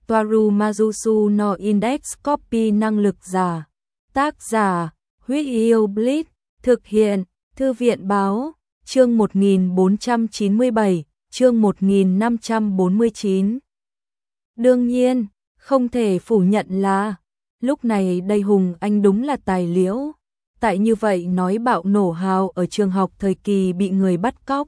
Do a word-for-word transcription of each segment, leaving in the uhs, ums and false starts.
Toaru Majusu no Index Copy năng lực giả. Tác giả, Huyết Yêu Blitz, thực hiện, Thư viện báo, chương một nghìn bốn trăm chín mươi bảy, chương một nghìn năm trăm bốn mươi chín. Đương nhiên, không thể phủ nhận là, lúc này đây Hùng Anh đúng là tài liễu. Tại như vậy nói bạo nổ hào ở trường học thời kỳ bị người bắt cóc.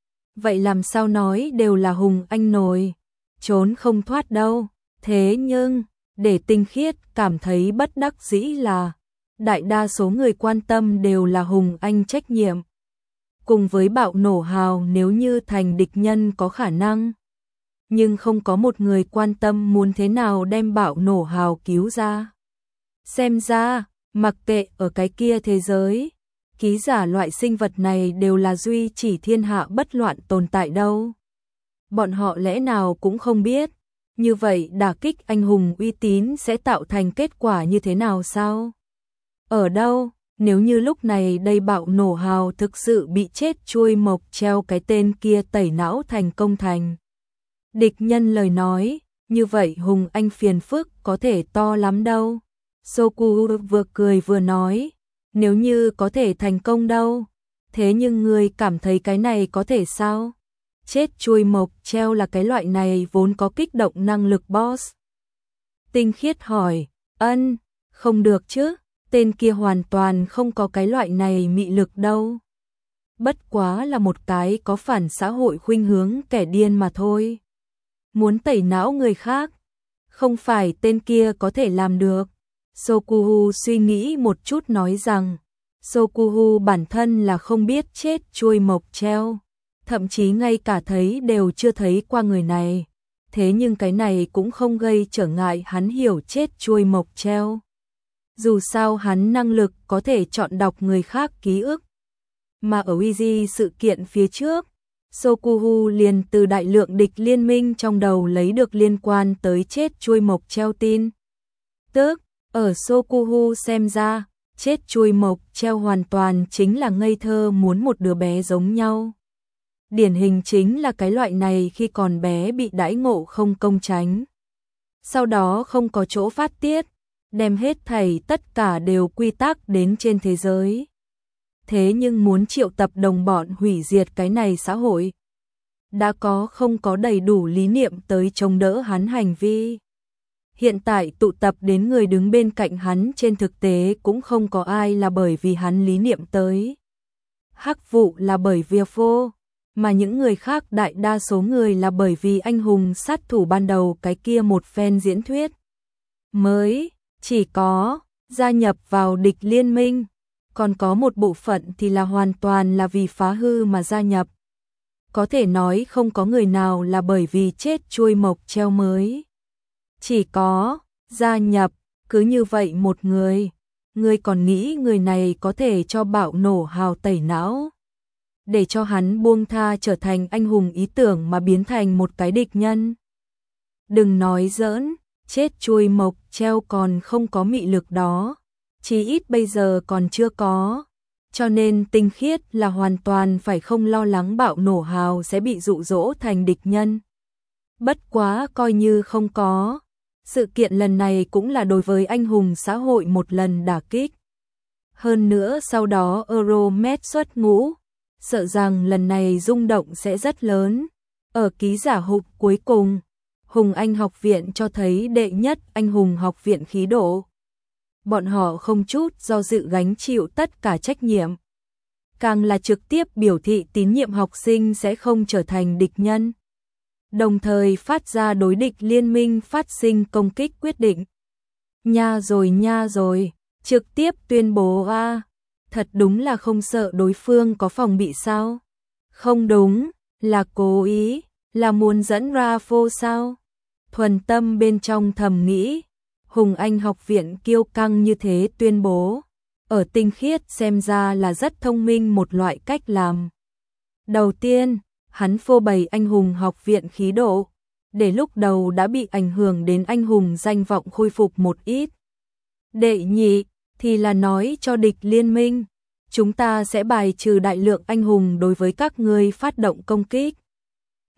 Vậy làm sao nói đều là Hùng Anh nổi, trốn không thoát đâu. Thế nhưng, để Tinh Khiết cảm thấy bất đắc dĩ là, đại đa số người quan tâm đều là Hùng Anh trách nhiệm. Cùng với bạo nổ hào nếu như thành địch nhân có khả năng. Nhưng không có một người quan tâm muốn thế nào đem bạo nổ hào cứu ra. Xem ra, mặc kệ ở cái kia thế giới, ký giả loại sinh vật này đều là duy chỉ thiên hạ bất loạn tồn tại đâu. Bọn họ lẽ nào cũng không biết, như vậy đả kích anh hùng uy tín sẽ tạo thành kết quả như thế nào sao? Ở đâu, nếu như lúc này đây bạo nổ hào thực sự bị chết chuôi mộc treo cái tên kia tẩy não thành công thành địch nhân lời nói, như vậy Hùng Anh phiền phức có thể to lắm đâu. Soku vừa cười vừa nói, nếu như có thể thành công đâu, thế nhưng người cảm thấy cái này có thể sao? Chết chuôi mộc treo là cái loại này vốn có kích động năng lực boss. Tinh Khiết hỏi, ân, không được chứ, tên kia hoàn toàn không có cái loại này mị lực đâu. Bất quá là một cái có phản xã hội khuynh hướng kẻ điên mà thôi. Muốn tẩy não người khác, không phải tên kia có thể làm được. Sokuhu suy nghĩ một chút nói rằng, Sokuhu bản thân là không biết chết chuôi mộc treo, thậm chí ngay cả thấy đều chưa thấy qua người này. Thế nhưng cái này cũng không gây trở ngại hắn hiểu chết chuôi mộc treo. Dù sao hắn năng lực có thể chọn đọc người khác ký ức. Mà ở Uiji sự kiện phía trước, Sokuhu liền từ đại lượng địch liên minh trong đầu lấy được liên quan tới chết chuôi mộc treo tin. Tức, ở Sokuhu xem ra, chết chuôi mộc treo hoàn toàn chính là ngây thơ muốn một đứa bé giống nhau. Điển hình chính là cái loại này khi còn bé bị đãi ngộ không công tránh. Sau đó không có chỗ phát tiết, đem hết thảy tất cả đều quy tắc đến trên thế giới. Thế nhưng muốn triệu tập đồng bọn hủy diệt cái này xã hội, đã có không có đầy đủ lý niệm tới chống đỡ hắn hành vi. Hiện tại tụ tập đến người đứng bên cạnh hắn trên thực tế cũng không có ai là bởi vì hắn lý niệm tới. Hắc Vụ là bởi vì vô, mà những người khác đại đa số người là bởi vì anh hùng sát thủ ban đầu cái kia một phen diễn thuyết. Mới, chỉ có, gia nhập vào địch liên minh, còn có một bộ phận thì là hoàn toàn là vì phá hư mà gia nhập. Có thể nói không có người nào là bởi vì chết chuôi mộc treo mới. Chỉ có, gia nhập, cứ như vậy một người, người còn nghĩ người này có thể cho bạo nổ hào tẩy não. Để cho hắn buông tha trở thành anh hùng ý tưởng mà biến thành một cái địch nhân. Đừng nói giỡn, chết chuôi mộc treo còn không có mị lực đó. Chí ít bây giờ còn chưa có. Cho nên Tinh Khiết là hoàn toàn phải không lo lắng bạo nổ hào sẽ bị dụ dỗ thành địch nhân. Bất quá coi như không có. Sự kiện lần này cũng là đối với anh hùng xã hội một lần đả kích. Hơn nữa sau đó Euromed xuất ngũ, sợ rằng lần này rung động sẽ rất lớn. Ở ký giả hụt cuối cùng, Hùng Anh học viện cho thấy đệ nhất anh hùng học viện khí độ. Bọn họ không chút do dự gánh chịu tất cả trách nhiệm. Càng là trực tiếp biểu thị tín nhiệm học sinh sẽ không trở thành địch nhân. Đồng thời phát ra đối địch liên minh phát sinh công kích quyết định. Nha rồi nha rồi, trực tiếp tuyên bố a, thật đúng là không sợ đối phương có phòng bị sao? Không đúng, là cố ý, là muốn dẫn ra phô sao? Thuần tâm bên trong thầm nghĩ, Hùng Anh học viện kiêu căng như thế tuyên bố, ở Tinh Khiết xem ra là rất thông minh một loại cách làm. Đầu tiên, hắn phô bày anh hùng học viện khí độ, để lúc đầu đã bị ảnh hưởng đến anh hùng danh vọng khôi phục một ít. Đệ nhị, thì là nói cho địch liên minh, chúng ta sẽ bài trừ đại lượng anh hùng đối với các ngươi phát động công kích.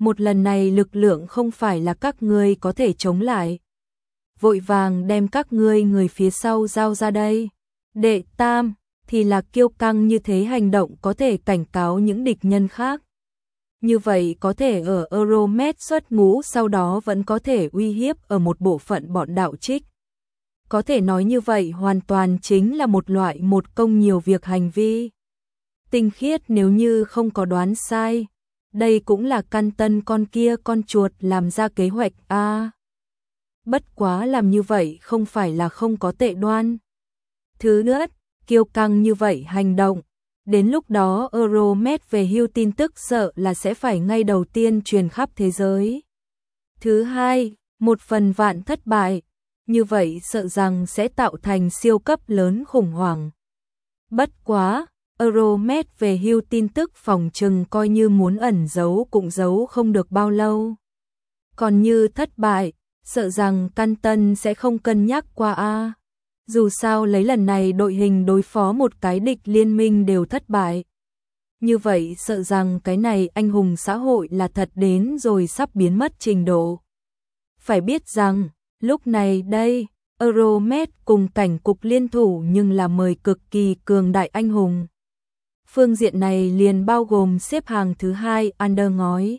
một lần này lực lượng không phải là các ngươi có thể chống lại. Vội vàng đem các ngươi người phía sau giao ra đây. Đệ tam, thì là kiêu căng như thế hành động có thể cảnh cáo những địch nhân khác. Như vậy có thể ở Euromed xuất ngũ sau đó vẫn có thể uy hiếp ở một bộ phận bọn đạo trích. Có thể nói như vậy hoàn toàn chính là một loại một công nhiều việc hành vi. Tinh khiết nếu như không có đoán sai, đây cũng là căn tân con kia con chuột làm ra kế hoạch a. À, bất quá làm như vậy không phải là không có tệ đoan. Thứ nữa, kiêu căng như vậy hành động, đến lúc đó Euromed về hưu tin tức sợ là sẽ phải ngay đầu tiên truyền khắp thế giới. Thứ hai, một phần vạn thất bại, như vậy sợ rằng sẽ tạo thành siêu cấp lớn khủng hoảng. Bất quá, Euromed về hưu tin tức phòng trừng coi như muốn ẩn giấu cũng giấu không được bao lâu. Còn như thất bại, sợ rằng căn tân sẽ không cân nhắc qua a. Dù sao lấy lần này đội hình đối phó một cái địch liên minh đều thất bại. Như vậy sợ rằng cái này anh hùng xã hội là thật đến rồi sắp biến mất trình độ. Phải biết rằng, lúc này đây, Euromed cùng cảnh cục liên thủ nhưng là mời cực kỳ cường đại anh hùng. Phương diện này liền bao gồm xếp hàng thứ hai Under ngói.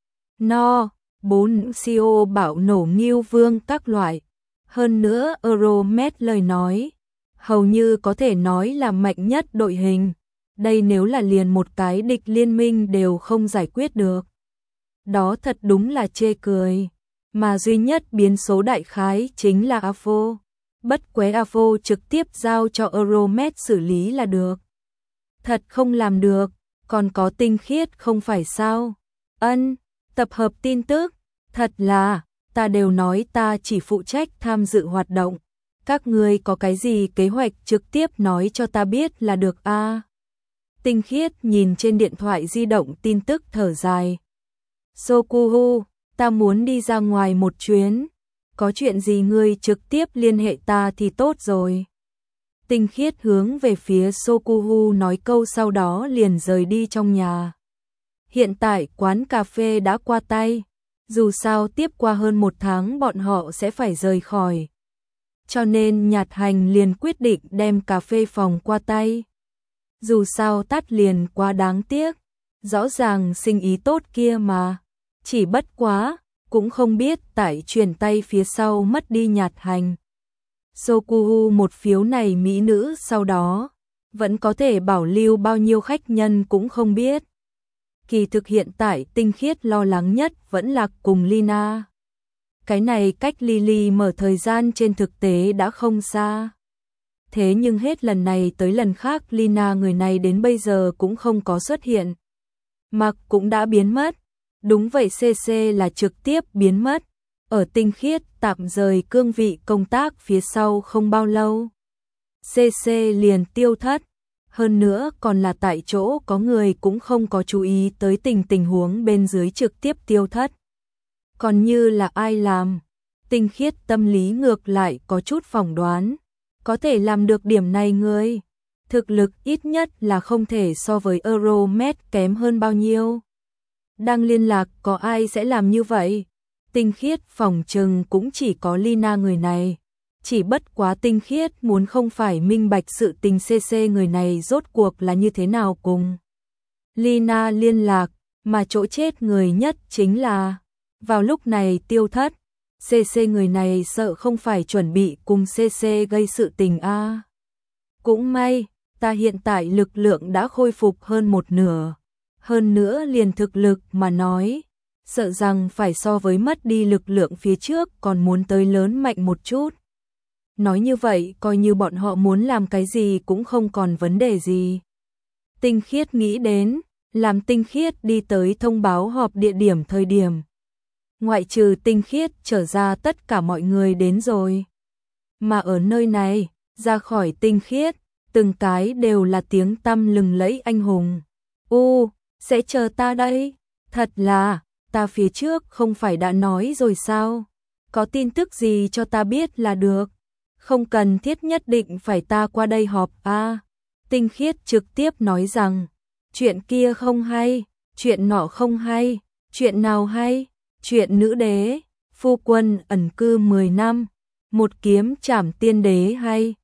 No, bốn xê e ô bảo nổ Ngưu Vương các loại. Hơn nữa Euromed lời nói, hầu như có thể nói là mạnh nhất đội hình. Đây nếu là liền một cái địch liên minh đều không giải quyết được. Đó thật đúng là chê cười. Mà duy nhất biến số đại khái chính là a ép o. Bất quế a ép o trực tiếp giao cho Euromed xử lý là được. Thật không làm được, còn có tinh khiết không phải sao? Ân, tập hợp tin tức, thật là, ta đều nói ta chỉ phụ trách tham dự hoạt động. Các ngươi có cái gì kế hoạch trực tiếp nói cho ta biết là được a. À, tinh khiết nhìn trên điện thoại di động tin tức thở dài. Sokuhu, ta muốn đi ra ngoài một chuyến. Có chuyện gì ngươi trực tiếp liên hệ ta thì tốt rồi. Tinh khiết hướng về phía Sokuhu nói câu sau đó liền rời đi trong nhà. Hiện tại quán cà phê đã qua tay. Dù sao tiếp qua hơn một tháng bọn họ sẽ phải rời khỏi. Cho nên Nhạt Hành liền quyết định đem cà phê phòng qua tay. Dù sao tắt liền quá đáng tiếc. Rõ ràng sinh ý tốt kia mà. Chỉ bất quá, cũng không biết tại chuyển tay phía sau mất đi Nhạt Hành. Sokuhu một phiếu này mỹ nữ sau đó, vẫn có thể bảo lưu bao nhiêu khách nhân cũng không biết. Kỳ thực hiện tại tinh khiết lo lắng nhất vẫn là cùng Lina. Cái này cách Lily mở thời gian trên thực tế đã không xa. Thế nhưng hết lần này tới lần khác Lina người này đến bây giờ cũng không có xuất hiện. Mặc cũng đã biến mất. Đúng vậy xê xê là trực tiếp biến mất. Ở tinh khiết tạm rời cương vị công tác phía sau không bao lâu. xê xê liền tiêu thất. Hơn nữa còn là tại chỗ có người cũng không có chú ý tới tình tình huống bên dưới trực tiếp tiêu thất. Còn như là ai làm, tinh khiết tâm lý ngược lại có chút phỏng đoán. Có thể làm được điểm này người, thực lực ít nhất là không thể so với Euromed kém hơn bao nhiêu. Đang liên lạc có ai sẽ làm như vậy? Tinh khiết phỏng chừng cũng chỉ có Lina người này. Chỉ bất quá tinh khiết muốn không phải minh bạch sự tình xê xê người này rốt cuộc là như thế nào cùng Lina liên lạc, mà chỗ chết người nhất chính là vào lúc này tiêu thất. xê xê người này sợ không phải chuẩn bị cùng xê xê gây sự tình a. À. Cũng may, ta hiện tại lực lượng đã khôi phục hơn một nửa. Hơn nữa liền thực lực mà nói, sợ rằng phải so với mất đi lực lượng phía trước còn muốn tới lớn mạnh một chút. Nói như vậy, coi như bọn họ muốn làm cái gì cũng không còn vấn đề gì. Tinh khiết nghĩ đến, làm tinh khiết đi tới thông báo họp địa điểm thời điểm. Ngoại trừ tinh khiết trở ra tất cả mọi người đến rồi. Mà ở nơi này, ra khỏi tinh khiết, từng cái đều là tiếng tăm lừng lẫy anh hùng. U, sẽ chờ ta đây. Thật là, ta phía trước không phải đã nói rồi sao? Có tin tức gì cho ta biết là được. Không cần thiết nhất định phải ta qua đây họp a. À, tinh khiết trực tiếp nói rằng, chuyện kia không hay, chuyện nọ không hay, Chuyện nào hay? Chuyện nữ đế, phu quân ẩn cư mười năm, một kiếm trảm tiên đế hay?